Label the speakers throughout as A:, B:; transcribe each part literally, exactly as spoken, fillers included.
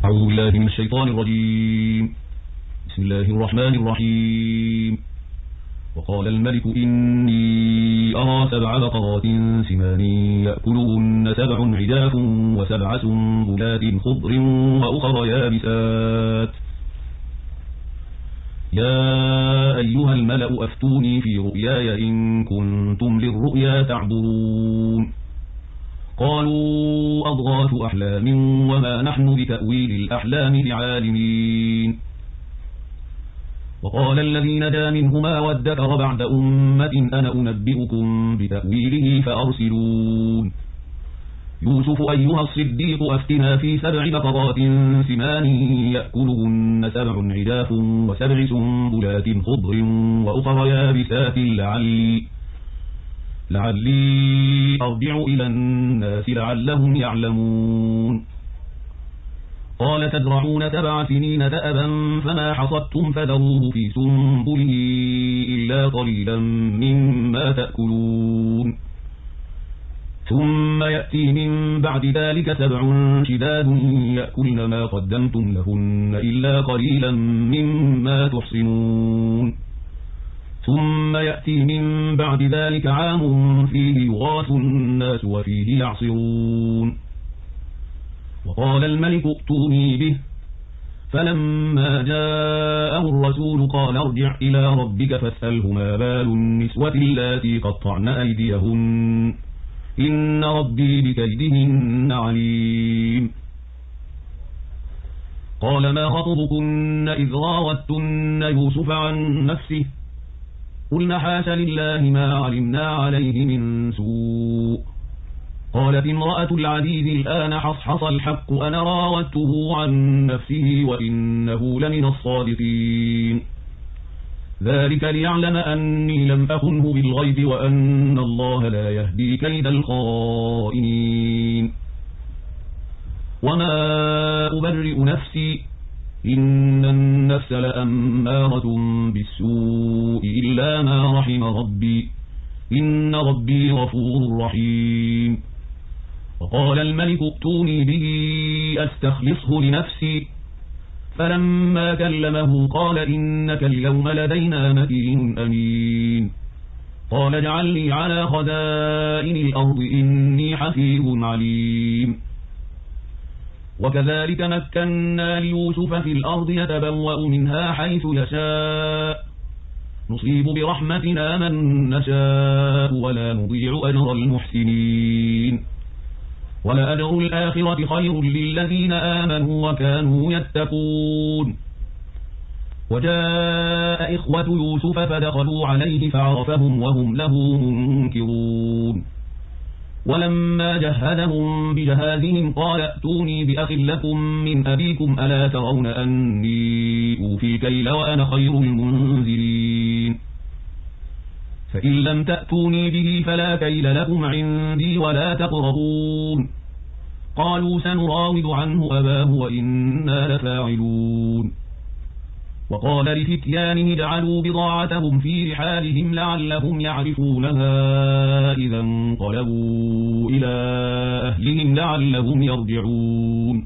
A: أعوذ بالله من الشيطان الرجيم. بسم الله الرحمن الرحيم. وقال الملك إني أرى سبع بقرات سمان يأكلهن سبع عجاف وسبع سنبلات خضر وأخر يابسات يا أيها الملأ أفتوني في رؤياي إن كنتم للرؤيا تعبرون. قالوا أضغاث أحلام وما نحن بتأويل الأحلام بعالمين. وقال الذي نجا منهما وادكر بعد أمة أنا أنبئكم بتأويله فأرسلون. يوسف أيها الصديق أفتنا في سبع بقرات سمان يأكلهن سبع عجاف وسبع سنبلات خضر وأخر يابسات لعلي لعلي أرجع إلى الناس لعلهم يعلمون. قال تزرعون سبع سنين دأبا فما حصدتم فذروه في سنبله إلا قليلا مما تأكلون. ثم يأتي من بعد ذلك سبع شداد يأكلن ما قدمتم لهن إلا قليلا مما تحصنون. ثم يأتي من بعد ذلك عام فيه يغاث الناس وفيه يعصرون. وقال الملك ائتوني به فلما جاءه الرسول قال ارجع إلى ربك فاسأله ما بال النسوة اللاتي قطعن أيديهن إن ربي بكيدهن عليم. قال ما خطبكن إذ راوتن يوسف عن نفسه قلنا حاش لله ما علمنا عليه من سوء. قالت امرأة العزيز الآن حصحص الحق أنا راودته عن نفسه وإنه لمن الصادقين. ذلك ليعلم أني لم أخنه بالغيب وأن الله لا يهدي كيد الخائنين. وما أبرئ نفسي إن النفس لأمارة بالسوء إلا ما رحم ربي إن ربي غفور رحيم. وقال الملك ائتوني به أستخلصه لنفسي فلما كلمه قال إنك اليوم لدينا مكين أمين. قال اجعل لي على خزائن الأرض إني حفيظ عليم. وكذلك مكنا ليوسف في الأرض يتبوأ منها حيث يشاء نصيب برحمتنا من نشاء ولا نضيع أجر المحسنين. ولأجر الآخرة خير للذين آمنوا وكانوا يتقون. وجاء إخوة يوسف فدخلوا عليه فعرفهم وهم له منكرون. ولما جهزهم بجهازهم قال ائتوني بأخ لكم من أبيكم ألا ترون أني أوفي الكيل وأنا خير المنزلين. فإن لم تأتوني به فلا كيل لكم عندي ولا تقربون. قالوا سنراود عنه أباه وإنا لفاعلون. وقال لفتيانه اجعلوا بضاعتهم في رحالهم لعلهم يعرفونها إذا انقلبوا إلى أهلهم لعلهم يرجعون.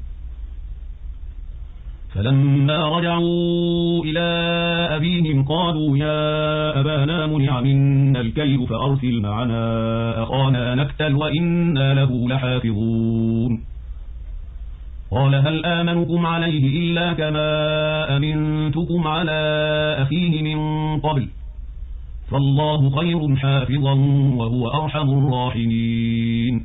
A: فلما رجعوا إلى أبيهم قالوا يا أبانا منع منا الكيل فأرسل معنا أخانا نكتل وإنا له لحافظون. قال هل آمنكم عليه إلا كما أمنتكم على أخيه من قبل فالله خير حافظا وهو أرحم الراحمين.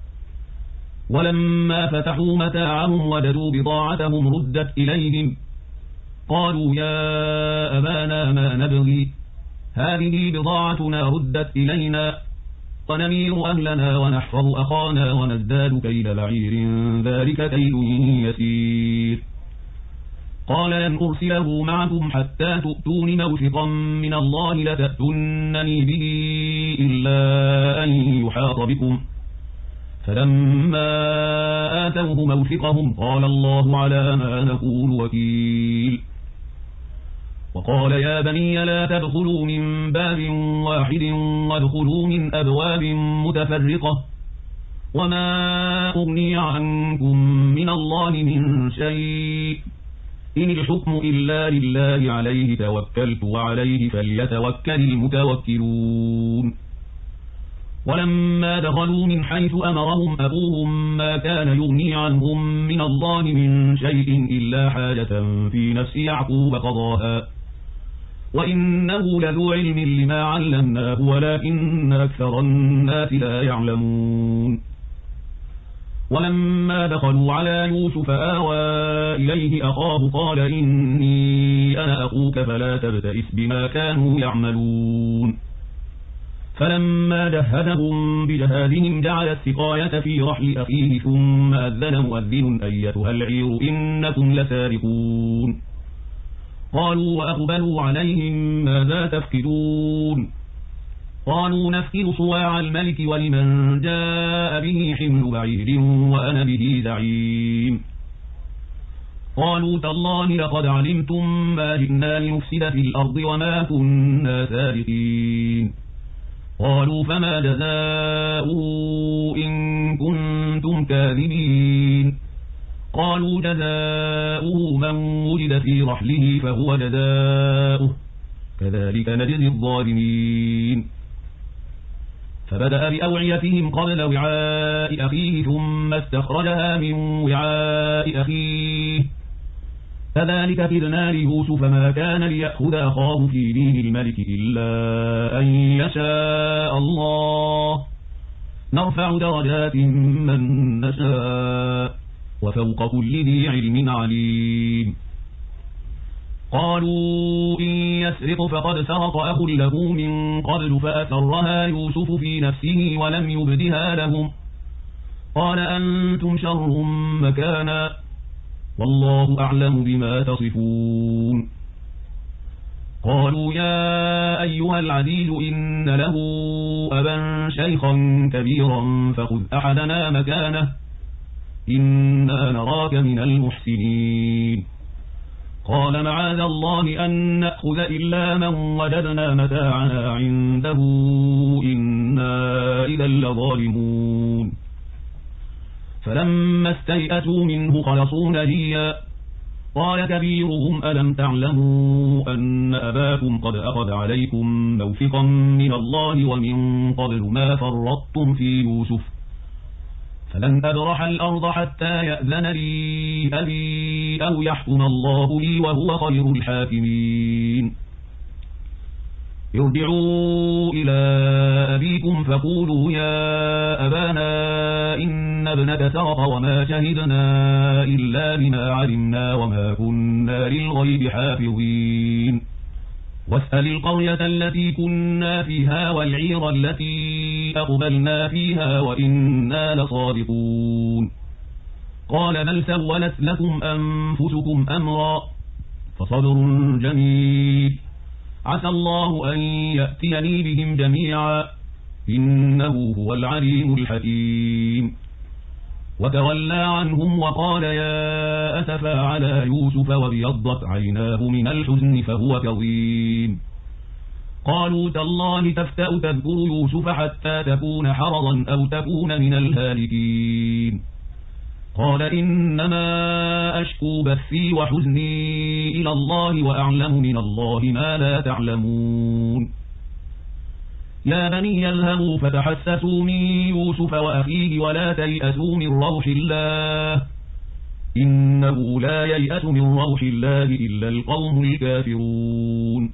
A: ولما فتحوا متاعهم وجدوا بضاعتهم ردت إليهم قالوا يا أبانا ما نبغي هذه بضاعتنا ردت إلينا ونمير أهلنا ونحفظ أخانا ونزداد كيل بعير ذلك كيل يسير. قال لن أرسله معكم حتى تؤتون موثقا من الله لتأتونني به إلا أن يحاط بكم. فلما آتوه موثقهم قال الله على ما نقول وكيل. وقال يا بني لا تدخلوا من باب واحد وادخلوا من أبواب متفرقة وما أغني عنكم من الله من شيء إن الحكم إلا لله عليه توكلت وعليه فليتوكل المتوكلون ولما دخلوا من حيث أمرهم أبوهم ما كان يغني عنهم من الله من شيء إلا حاجة في نفس يعقوب قضاها وإنه لذو علم لما علمناه ولكن أكثر الناس لا يعلمون ولما دخلوا على يوسف آوى إليه أخاه قال إني أنا أخوك فلا تبتئس بما كانوا يعملون فلما جهزهم بجهازهم جعل السقاية في رحل أخيه ثم أذن مؤذن أيتها العير إنكم لسارقون قالوا وأقبلوا عليهم ماذا تفقدون قالوا نفقد صواع الملك ولمن جاء به حمل بعير وأنا به زعيم قالوا تالله لقد علمتم ما جئنا لنفسد في الأرض وما كنا سارقين قالوا فما جزاؤه إن كنتم كاذبين قالوا جزاؤه من وجد في رحله فهو جزاؤه كذلك نجزي الظالمين فبدأ بأوعيتهم قبل وعاء أخيه ثم استخرجها من وعاء أخيه كذلك كدنا ليوسف ما كان ليأخذ أخاه في دين الملك إلا أن يشاء الله نرفع درجات من نشاء وفوق كل ذي علم عليم قالوا إن يسرق فقد سرق أخ له من قبل فأسرها يوسف في نفسه ولم يبدها لهم قال أنتم شر مكانا والله أعلم بما تصفون قالوا يا أيها العزيز إن له أبا شيخا كبيرا فخذ أحدنا مكانه إنا نراك من المحسنين قال معاذ الله أن نأخذ إلا من وجدنا متاعنا عنده إنا إذا لظالمون فلما استيئسوا منه خلصوا نجيا قال كبيرهم ألم تعلموا أن أباكم قد أخذ عليكم موثقا من الله ومن قبل ما فرطتم في يوسف فلن أبرح الأرض حتى يأذن لي أبي أو يحكم الله لي وهو خير الحاكمين ارجعوا إلى أبيكم فقولوا يا أبانا إن ابنك سرق وما شهدنا إلا بما علمنا وما كنا للغيب حافظين واسأل القرية التي كنا فيها والعير التي أقبلنا فيها وإنا لصادقون قال بل سولت لكم أنفسكم أمرا فصبر جميل عسى الله أن يأتيني بهم جميعا إنه هو العليم الحكيم وتولى عنهم وقال يا أسفى على يوسف وابيضت عيناه من الحزن فهو كظيم قالوا تالله تفتأ تذكر يوسف حتى تكون حرضا أو تكون من الهالكين قال إنما أشكو بثي وحزني إلى الله وأعلم من الله ما لا تعلمون يا بني يذهبوا فتحسسوا من يوسف وأخيه ولا تيأسوا من روح الله إنه لا ييأس من روح الله إلا القوم الكافرون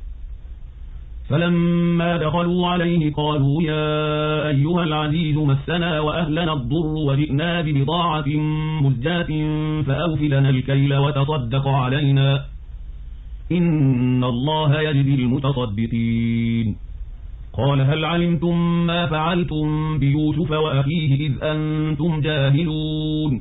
A: فلما دخلوا عليه قالوا يا أيها العزيز مسنا وأهلنا الضر وجئنا ببضاعة مزجاة فأوف لنا الكيل وتصدق علينا إن الله يجزي المتصدقين قال هل علمتم ما فعلتم بيوسف وأخيه إذ أنتم جاهلون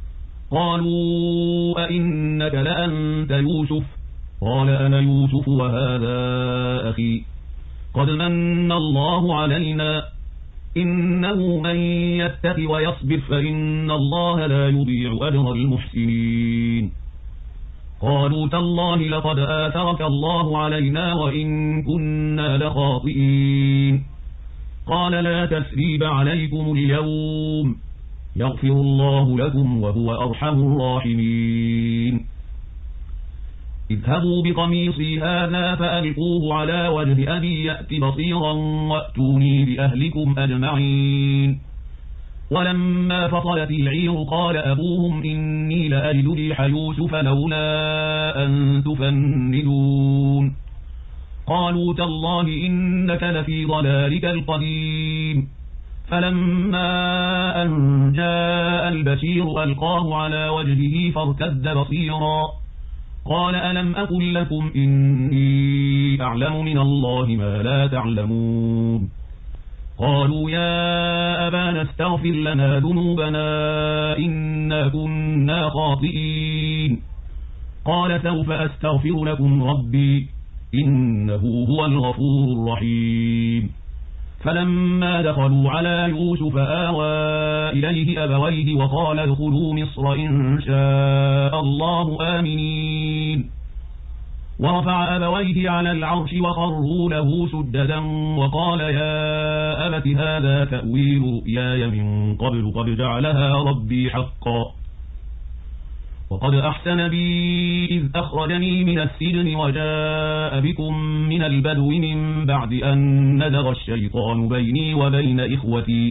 A: قالوا أئنك لأنت يوسف قال أنا يوسف وهذا أخي قد من الله علينا إنه من يتق ويصبر فإن الله لا يضيع أجر المحسنين قالوا تالله لقد آثرك الله علينا وإن كنا لخاطئين قال لا تثريب عليكم اليوم يغفر الله لكم وهو أرحم الراحمين اذهبوا بقميصي هذا فألقوه على وجه أبي يأت بصيرا وأتوني بأهلكم أجمعين ولما فصلت العير قال أبوهم إني لأجد ريح يوسف لولا أن تفندون قالوا تالله إنك لفي ضلالك القديم فلما أن جاء البشير ألقاه على وجهه فارتد بصيرا قال ألم أقل لكم إني أعلم من الله ما لا تعلمون قالوا يا أبانا استغفر لنا ذنوبنا إنا كنا خاطئين قال سوف أستغفر لكم ربي إنه هو الغفور الرحيم فلما دخلوا على يوسف آوى إليه أبويه وقال ادخلوا مصر إن شاء الله آمنين ورفع أبويه على العرش وخروا له سجدا وقال يا أبت هذا تأويل رؤياي من قبل قد جعلها ربي حقا وقد أحسن بي إذ أخرجني من السجن وجاء بكم من البدو من بعد أن نزغ الشيطان بيني وبين إخوتي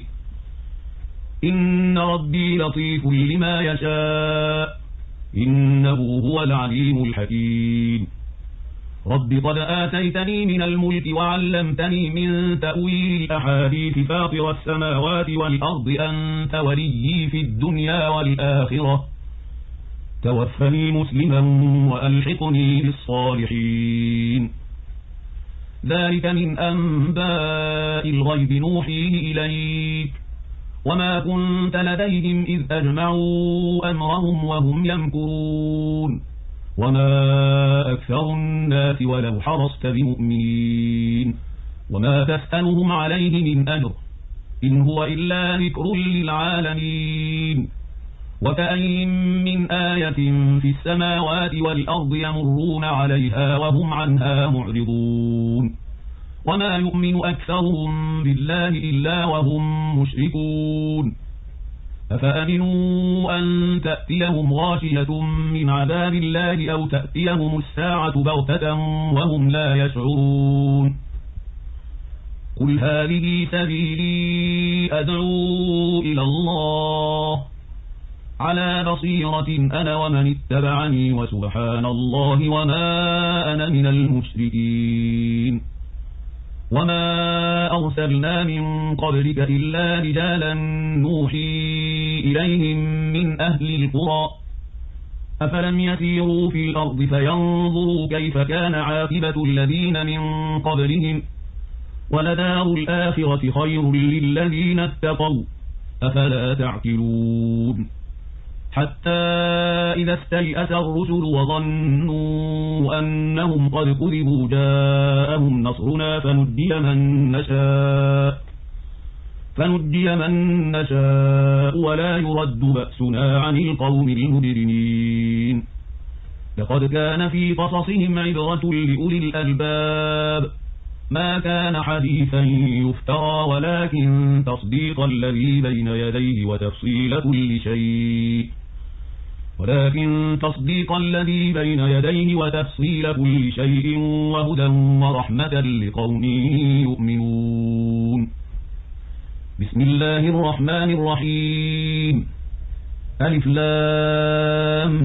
A: إن ربي لطيف لما يشاء إنه هو العليم الحكيم رب قد آتيتني من الملك وعلمتني من تأويل الأحاديث فاطر السماوات والأرض أنت وليي في الدنيا والآخرة توفني مسلما وألحقني بالصالحين ذلك من أنباء الغيب نوحيه إليك وما كنت لديهم إذ أجمعوا أمرهم وهم يمكرون وما أكثر الناس ولو حرصت بمؤمنين وما تسألهم عليه من أجر إن هو إلا ذكر للعالمين وكأين من آية في السماوات والأرض يمرون عليها وهم عنها معرضون وما يؤمن أكثرهم بالله إلا وهم مشركون أفأمنوا أن تأتيهم غاشية من عذاب الله أو تأتيهم الساعة بغتة وهم لا يشعرون قل هذه سبيلي أدعو إلى الله على بصيرة أنا ومن اتبعني وسبحان الله وما أنا من المشركين وما أرسلنا من قبلك إلا رجالا نوحي إليهم من أهل القرى أفلم يسيروا في الأرض فينظروا كيف كان عاقبة الذين من قبلهم ولدار الآخرة خير للذين اتقوا أفلا تعقلون حتى إذا استيأس الرسل وظنوا أنهم قد كذبوا جاءهم نصرنا فنجي من نشاء فنجي من نشاء ولا يرد بأسنا عن القوم المجرمين لقد كان في قصصهم عبرة لأولي الألباب ما كان حديثا يفترى ولكن تصديق الذي بين يديه وتفصيل كل شيء ولكن تصديق الذي بين يديه وتفصيل كل شيء وهدى ورحمة لقوم يؤمنون بسم الله الرحمن الرحيم ألف لام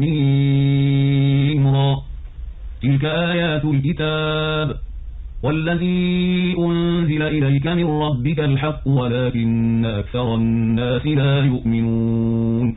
A: ميم را تلك آيات الكتاب والذي أنزل إليك من ربك الحق ولكن أكثر الناس لا يؤمنون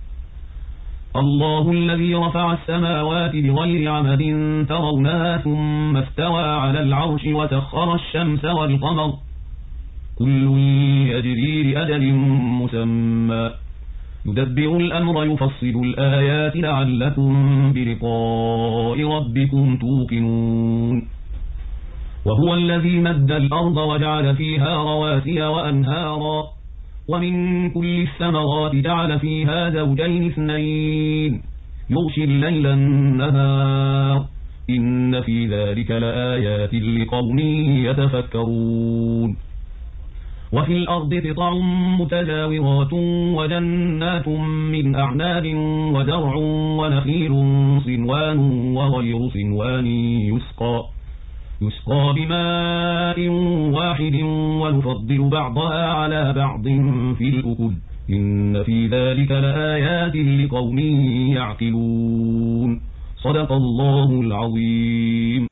A: الله الذي رفع السماوات بغير عمد ترونها ثم استوى على العرش وسخر الشمس والقمر كل يجري لأجل مسمى يدبر الأمر يفصل الآيات لعلكم بلقاء ربكم توقنون وهو الذي مد الأرض وجعل فيها رواسي وأنهارا ومن كل الثمرات جعل فيها زوجين اثنين يغشي الليل النهار إن في ذلك لآيات لقوم يتفكرون وفي الأرض قطع متجاورات وجنات من أعناب وزرع ونخيل صنوان وغير صنوان يسقى يسقى بماء واحد ونفضل بعضها على بعض في الأكل إن في ذلك لآيات لقوم يعقلون صدق الله العظيم.